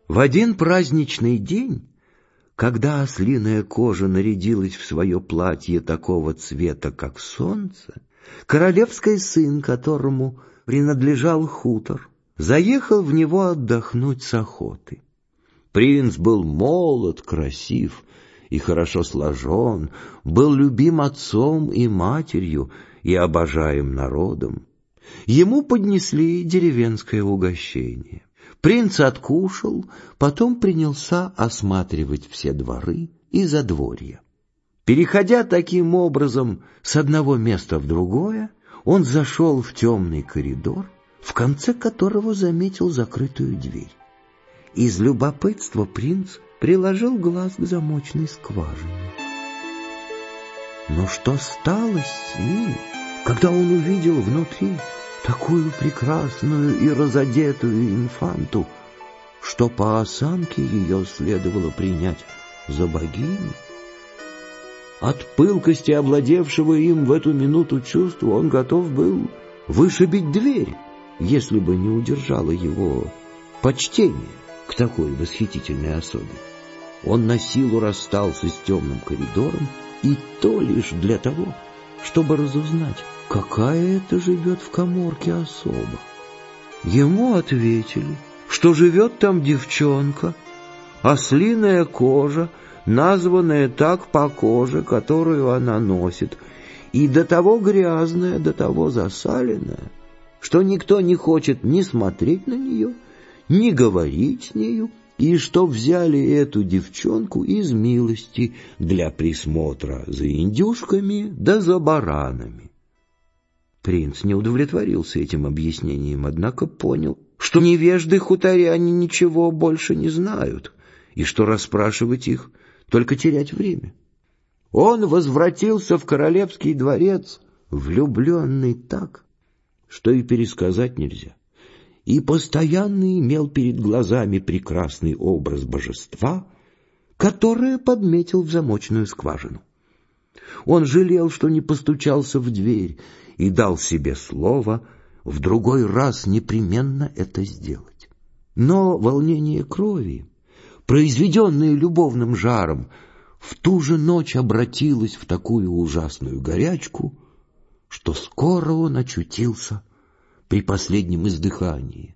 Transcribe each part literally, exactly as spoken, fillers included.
В один праздничный день, когда ослиная кожа нарядилась в свое платье такого цвета, как солнце, королевский сын, которому принадлежал хутор, заехал в него отдохнуть с охоты. Принц был молод, красив и хорошо сложен, был любим отцом и матерью и обожаем народом. Ему поднесли деревенское угощение. Принц откушал, потом принялся осматривать все дворы и задворья. Переходя таким образом с одного места в другое, он зашел в темный коридор, в конце которого заметил закрытую дверь. Из любопытства принц приложил глаз к замочной скважине. Но что стало с ним, когда он увидел внутри такую прекрасную и разодетую инфанту, что по осанке ее следовало принять за богиню? От пылкости овладевшего им в эту минуту чувства он готов был вышибить дверь, если бы не удержало его почтение к такой восхитительной особе. Он на силу расстался с темным коридором, и то лишь для того, чтобы разузнать, какая это живет в каморке особа. Ему ответили, что живет там девчонка, ослиная кожа, названная так по коже, которую она носит, и до того грязная, до того засаленная, что никто не хочет ни смотреть на нее, ни говорить с нею, и что взяли эту девчонку из милости для присмотра за индюшками да за баранами. Принц не удовлетворился этим объяснением, однако понял, что невежды хуторяне ничего больше не знают, и что расспрашивать их — только терять время. Он возвратился в королевский дворец, влюбленный так, что и пересказать нельзя, и постоянно имел перед глазами прекрасный образ божества, которое подметил в замочную скважину. Он жалел, что не постучался в дверь, и дал себе слово в другой раз непременно это сделать. Но волнение крови, произведенное любовным жаром, в ту же ночь обратилось в такую ужасную горячку, что скоро он очутился при последнем издыхании.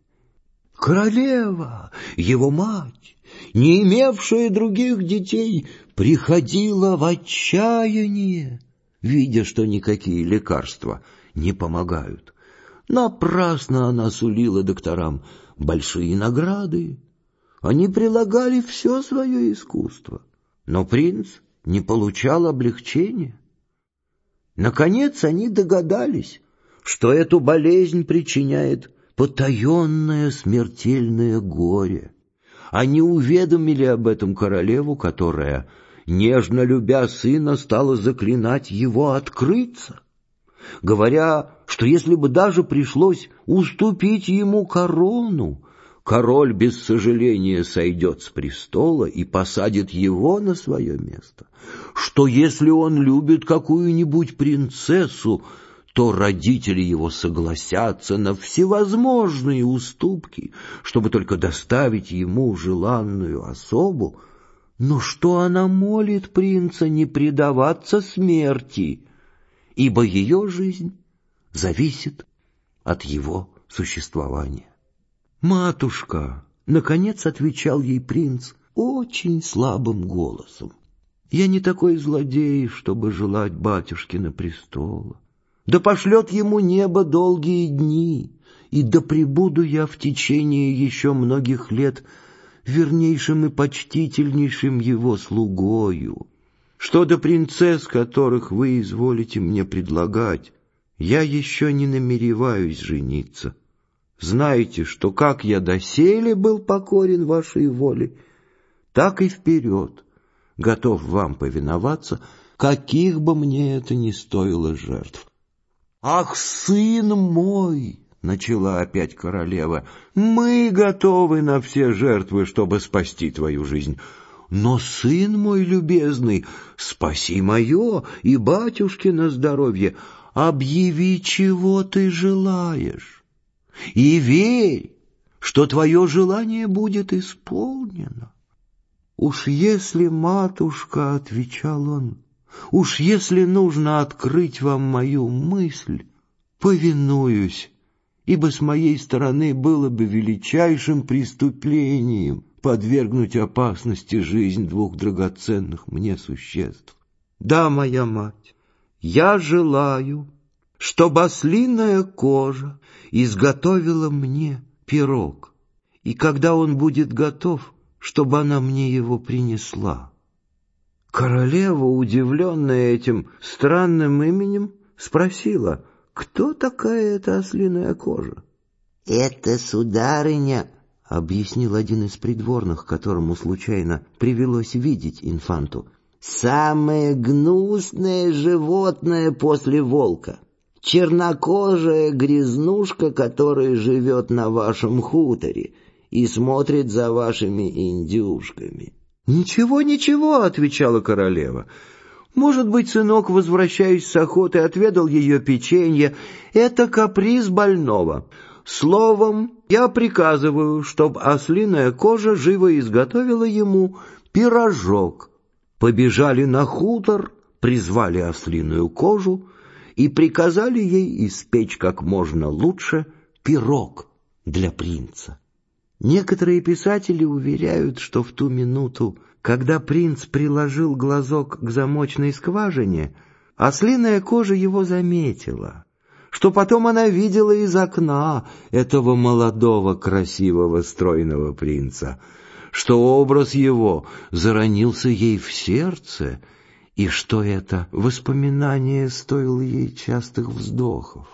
Королева, его мать, не имевшая других детей, приходила в отчаяние, видя, что никакие лекарства не помогают. Напрасно она сулила докторам большие награды. Они прилагали все свое искусство, но принц не получал облегчения. Наконец они догадались, что эту болезнь причиняет потаенное смертельное горе. Они уведомили об этом королеву, которая, нежно любя сына, стала заклинать его открыться, говоря, что если бы даже пришлось уступить ему корону, король без сожаления сойдет с престола и посадит его на свое место, что если он любит какую-нибудь принцессу, то родители его согласятся на всевозможные уступки, чтобы только доставить ему желанную особу, но что она молит принца не предаваться смерти, ибо ее жизнь зависит от его существования. «Матушка», — наконец отвечал ей принц очень слабым голосом, — «я не такой злодей, чтобы желать батюшкина престола. Да пошлет ему небо долгие дни, и да пребуду я в течение еще многих лет вернейшим и почтительнейшим его слугою. Что до принцесс, которых вы изволите мне предлагать, я еще не намереваюсь жениться. Знайте, что как я доселе был покорен вашей воле, так и вперед готов вам повиноваться, каких бы мне это ни стоило жертв». «Ах, сын мой!» — начала опять королева. «Мы готовы на все жертвы, чтобы спасти твою жизнь. Но, сын мой любезный, спаси мое и батюшкино здоровье. Объяви, чего ты желаешь. И верь, что твое желание будет исполнено. Уж если, матушка, — отвечал он, — уж если нужно открыть вам мою мысль, повинуюсь, ибо с моей стороны было бы величайшим преступлением подвергнуть опасности жизнь двух драгоценных мне существ. Да, моя мать, я желаю, чтобы ослиная кожа изготовила мне пирог, и когда он будет готов, чтобы она мне его принесла. Королева, удивленная этим странным именем, спросила, кто такая эта ослиная кожа? — Это, сударыня, — объяснил один из придворных, которому случайно привелось видеть инфанту, — самое гнусное животное после волка. Чернокожая грязнушка, которая живет на вашем хуторе и смотрит за вашими индюшками. — Ничего, ничего, — отвечала королева. Может быть, сынок, возвращаясь с охоты, отведал ее печенье. Это каприз больного. Словом, я приказываю, чтоб ослиная кожа живо изготовила ему пирожок. Побежали на хутор, призвали ослиную кожу и приказали ей испечь как можно лучше пирог для принца. Некоторые писатели уверяют, что в ту минуту, когда принц приложил глазок к замочной скважине, ослиная кожа его заметила, что потом она видела из окна этого молодого, красивого, стройного принца, что образ его заронился ей в сердце, и что это воспоминание стоило ей частых вздохов.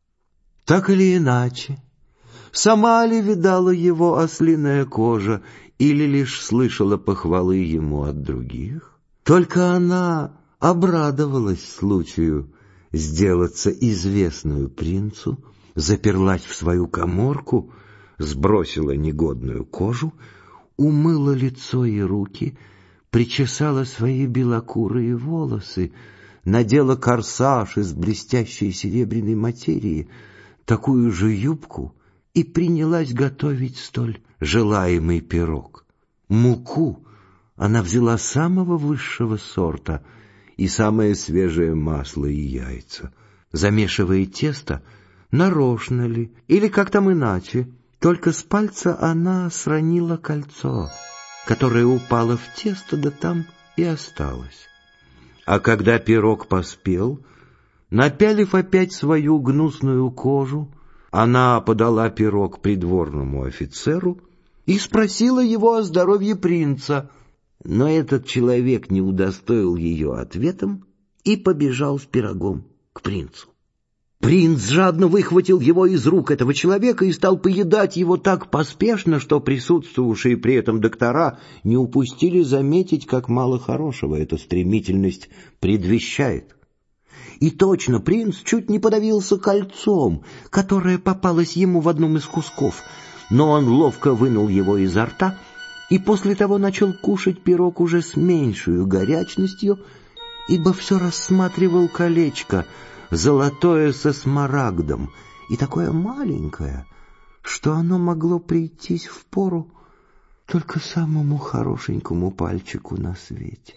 Так или иначе, сама ли видала его ослиная кожа, или лишь слышала похвалы ему от других? Только она обрадовалась случаю сделаться известную принцу, заперлась в свою каморку, сбросила негодную кожу, умыла лицо и руки, причесала свои белокурые волосы, надела корсаж из блестящей серебряной материи, такую же юбку, и принялась готовить столь желаемый пирог. Муку она взяла самого высшего сорта и самое свежее масло и яйца, замешивая тесто нарочно ли или как там иначе, только с пальца она сронила кольцо, которое упало в тесто, да там и осталось. А когда пирог поспел, напялив опять свою гнусную кожу, она подала пирог придворному офицеру и спросила его о здоровье принца, но этот человек не удостоил ее ответом и побежал с пирогом к принцу. Принц жадно выхватил его из рук этого человека и стал поедать его так поспешно, что присутствовавшие при этом доктора не упустили заметить, как мало хорошего эта стремительность предвещает. И точно принц чуть не подавился кольцом, которое попалось ему в одном из кусков, но он ловко вынул его изо рта и после того начал кушать пирог уже с меньшей горячностью, ибо все рассматривал колечко, золотое со смарагдом, и такое маленькое, что оно могло прийтись впору только самому хорошенькому пальчику на свете.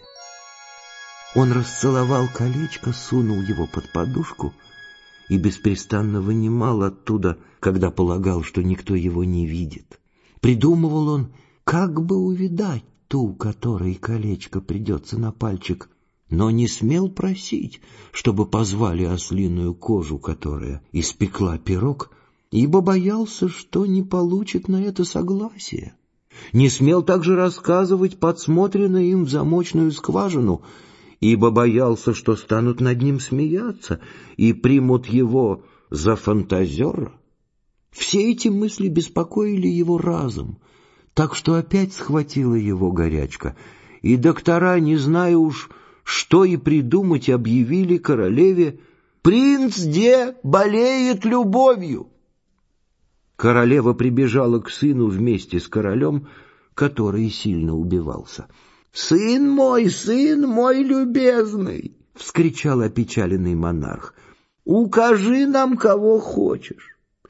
Он расцеловал колечко, сунул его под подушку и беспрестанно вынимал оттуда, когда полагал, что никто его не видит. Придумывал он, как бы увидать ту, которой колечко придется на пальчик, но не смел просить, чтобы позвали ослиную кожу, которая испекла пирог, ибо боялся, что не получит на это согласия. Не смел также рассказывать подсмотренное им в замочную скважину, ибо боялся, что станут над ним смеяться и примут его за фантазера. Все эти мысли беспокоили его разом, так что опять схватила его горячка, и доктора, не зная уж, что и придумать, объявили королеве: «Принц де болеет любовью». Королева прибежала к сыну вместе с королем, который сильно убивался. «Сын мой, сын мой любезный!» — вскричал опечаленный монарх. «Укажи нам, кого хочешь.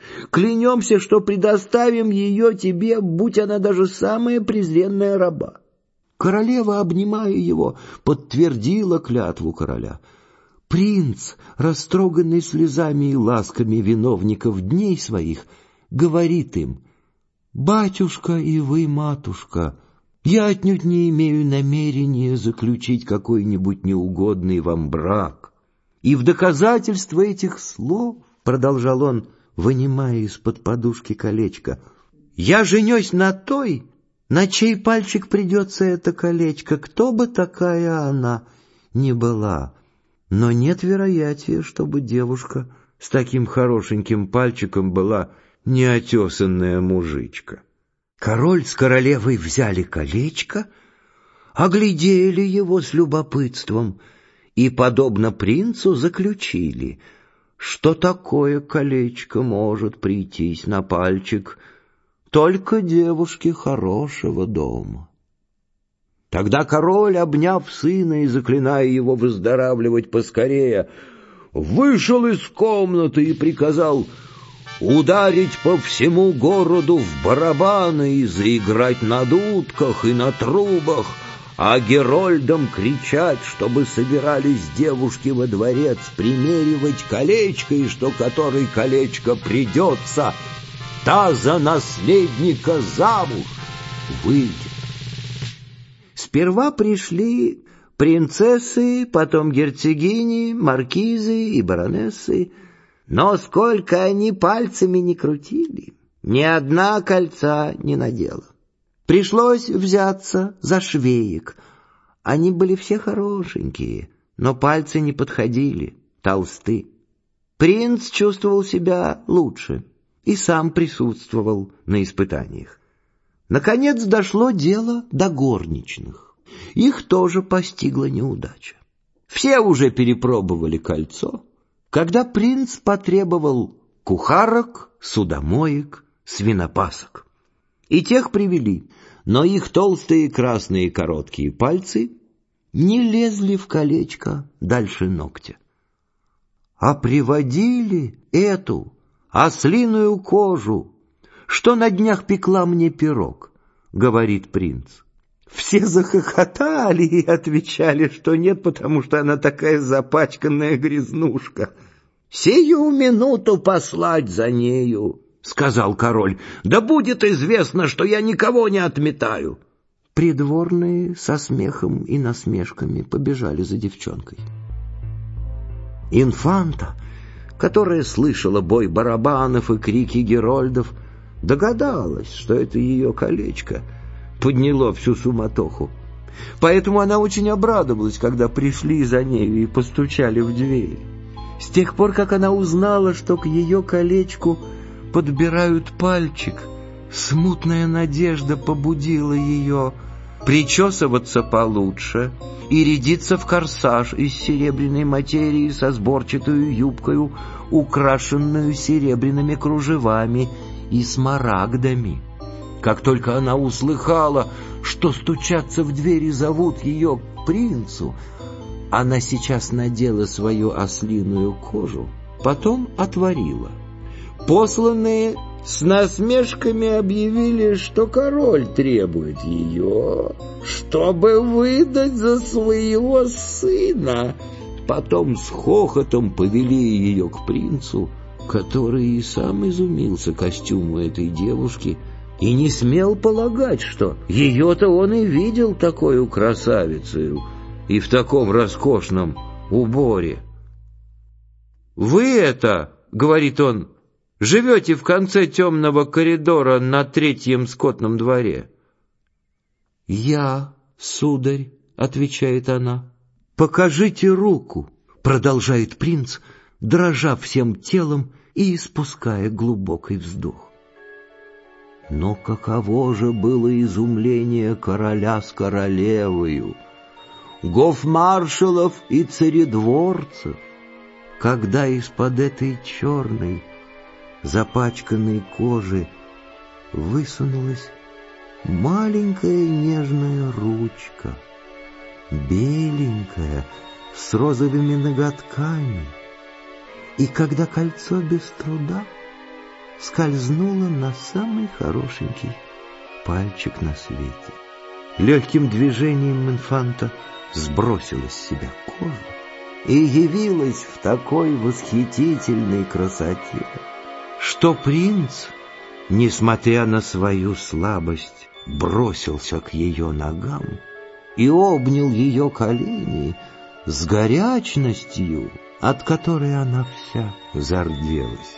Клянемся, что предоставим ее тебе, будь она даже самая презренная раба». Королева, обнимая его, подтвердила клятву короля. Принц, растроганный слезами и ласками виновников дней своих, говорит им: «Батюшка и вы, матушка, я отнюдь не имею намерения заключить какой-нибудь неугодный вам брак. И в доказательство этих слов, — продолжал он, вынимая из-под подушки колечко, — я женюсь на той, на чей пальчик придется это колечко, кто бы такая она ни была. Но нет вероятия, чтобы девушка с таким хорошеньким пальчиком была неотесанная мужичка». Король с королевой взяли колечко, оглядели его с любопытством и, подобно принцу, заключили, что такое колечко может прийтись на пальчик только девушке хорошего дома. Тогда король, обняв сына и заклиная его выздоравливать поскорее, вышел из комнаты и приказал ударить по всему городу в барабаны и заиграть на дудках и на трубах, а герольдам кричать, чтобы собирались девушки во дворец примеривать колечко, и что которой колечко придется, та за наследника замуж выйдет. Сперва пришли принцессы, потом герцогини, маркизы и баронессы, но сколько они пальцами не крутили, ни одна кольца не надела. Пришлось взяться за швеек. Они были все хорошенькие, но пальцы не подходили, толсты. Принц чувствовал себя лучше и сам присутствовал на испытаниях. Наконец дошло дело до горничных. Их тоже постигла неудача. Все уже перепробовали кольцо, когда принц потребовал кухарок, судомоек, свинопасок. И тех привели, но их толстые красные короткие пальцы не лезли в колечко дальше ногтя. А приводили эту ослиную кожу, что на днях пекла мне пирог, говорит принц. Все захохотали и отвечали, что нет, потому что она такая запачканная грязнушка. «Сию минуту послать за нею», — сказал король, — «да будет известно, что я никого не отметаю». Придворные со смехом и насмешками побежали за девчонкой. Инфанта, которая слышала бой барабанов и крики герольдов, догадалась, что это ее колечко подняло всю суматоху. Поэтому она очень обрадовалась, когда пришли за нею и постучали в дверь. С тех пор, как она узнала, что к ее колечку подбирают пальчик, смутная надежда побудила ее причесываться получше и рядиться в корсаж из серебряной материи со сборчатую юбкою, украшенную серебряными кружевами и смарагдами. Как только она услыхала, что стучатся в дверь и зовут ее к принцу, она сейчас надела свою ослиную кожу, потом отворила. Посланные с насмешками объявили, что король требует ее, чтобы выдать за своего сына. Потом с хохотом повели ее к принцу, который и сам изумился костюму этой девушки и не смел полагать, что ее-то он и видел такою красавицею и в таком роскошном уборе. «Вы это, — говорит он, — живете в конце темного коридора на третьем скотном дворе?» «Я, сударь, — отвечает она. — Покажите руку, — продолжает принц, дрожа всем телом и испуская глубокий вздох. Но каково же было изумление короля с королевою, гофмаршалов и царедворцев, когда из-под этой черной, запачканной кожи высунулась маленькая нежная ручка, беленькая, с розовыми ноготками, и когда кольцо без труда скользнула на самый хорошенький пальчик на свете. Легким движением инфанта сбросила с себя кожу и явилась в такой восхитительной красоте, что принц, несмотря на свою слабость, бросился к ее ногам и обнял ее колени с горячностью, от которой она вся зарделась.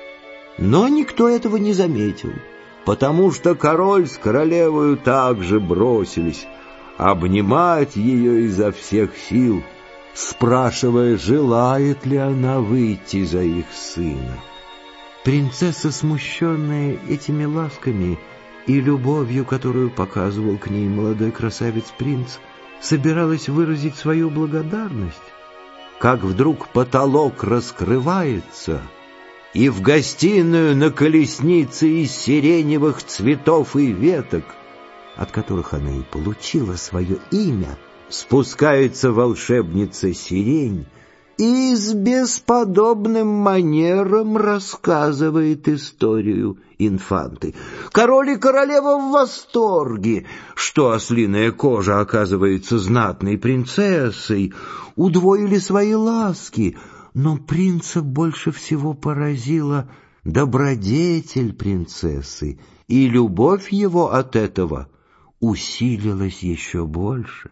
Но никто этого не заметил, потому что король с королевою также бросились обнимать ее изо всех сил, спрашивая, желает ли она выйти за их сына. Принцесса, смущенная этими ласками и любовью, которую показывал к ней молодой красавец-принц, собиралась выразить свою благодарность, как вдруг потолок раскрывается, и в гостиную на колеснице из сиреневых цветов и веток, от которых она и получила свое имя, спускается волшебница Сирень и с бесподобным манером рассказывает историю инфанты. Король и королева в восторге, что ослиная кожа оказывается знатной принцессой, удвоили свои ласки, но принца больше всего поразила добродетель принцессы, и любовь его от этого усилилась еще больше.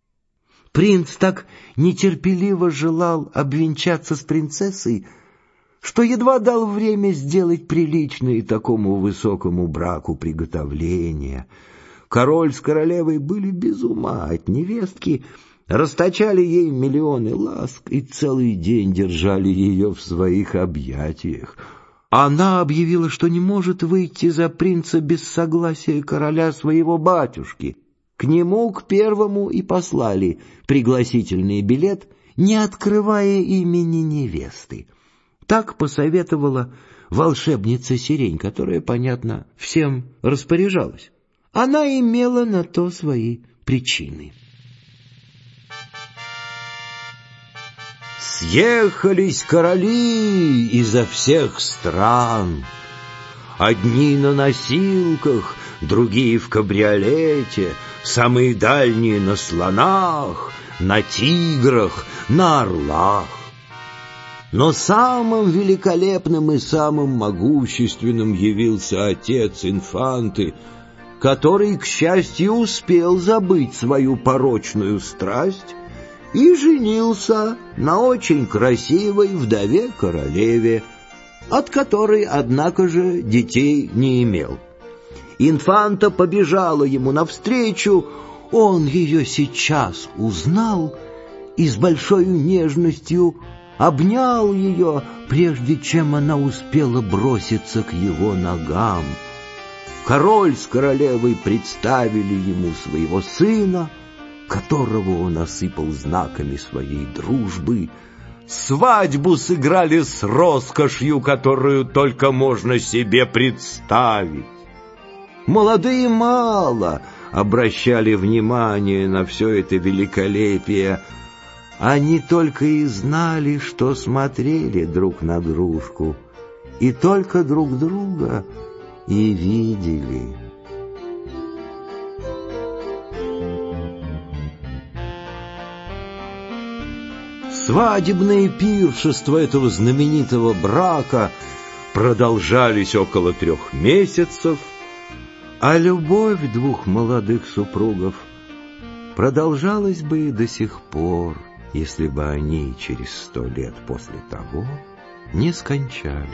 Принц так нетерпеливо желал обвенчаться с принцессой, что едва дал время сделать приличные такому высокому браку приготовления. Король с королевой были без ума от невестки, расточали ей миллионы ласк и целый день держали ее в своих объятиях. Она объявила, что не может выйти за принца без согласия короля своего батюшки. К нему, к первому, и послали пригласительный билет, не открывая имени невесты. Так посоветовала волшебница Сирень, которая, понятно, всем распоряжалась. Она имела на то свои причины. Съехались короли изо всех стран. Одни на носилках, другие в кабриолете, самые дальние на слонах, на тиграх, на орлах. Но самым великолепным и самым могущественным явился отец инфанты, который, к счастью, успел забыть свою порочную страсть и женился на очень красивой вдове-королеве, от которой, однако же, детей не имел. Инфанта побежала ему навстречу, он ее сейчас узнал и с большой нежностью обнял ее, прежде чем она успела броситься к его ногам. Король с королевой представили ему своего сына, которого он осыпал знаками своей дружбы. Свадьбу сыграли с роскошью, которую только можно себе представить. Молодые мало обращали внимание на все это великолепие. Они только и знали, что смотрели друг на дружку, и только друг друга и видели. Свадебные пиршества этого знаменитого брака продолжались около трех месяцев, а любовь двух молодых супругов продолжалась бы и до сих пор, если бы они через сто лет после того не скончались.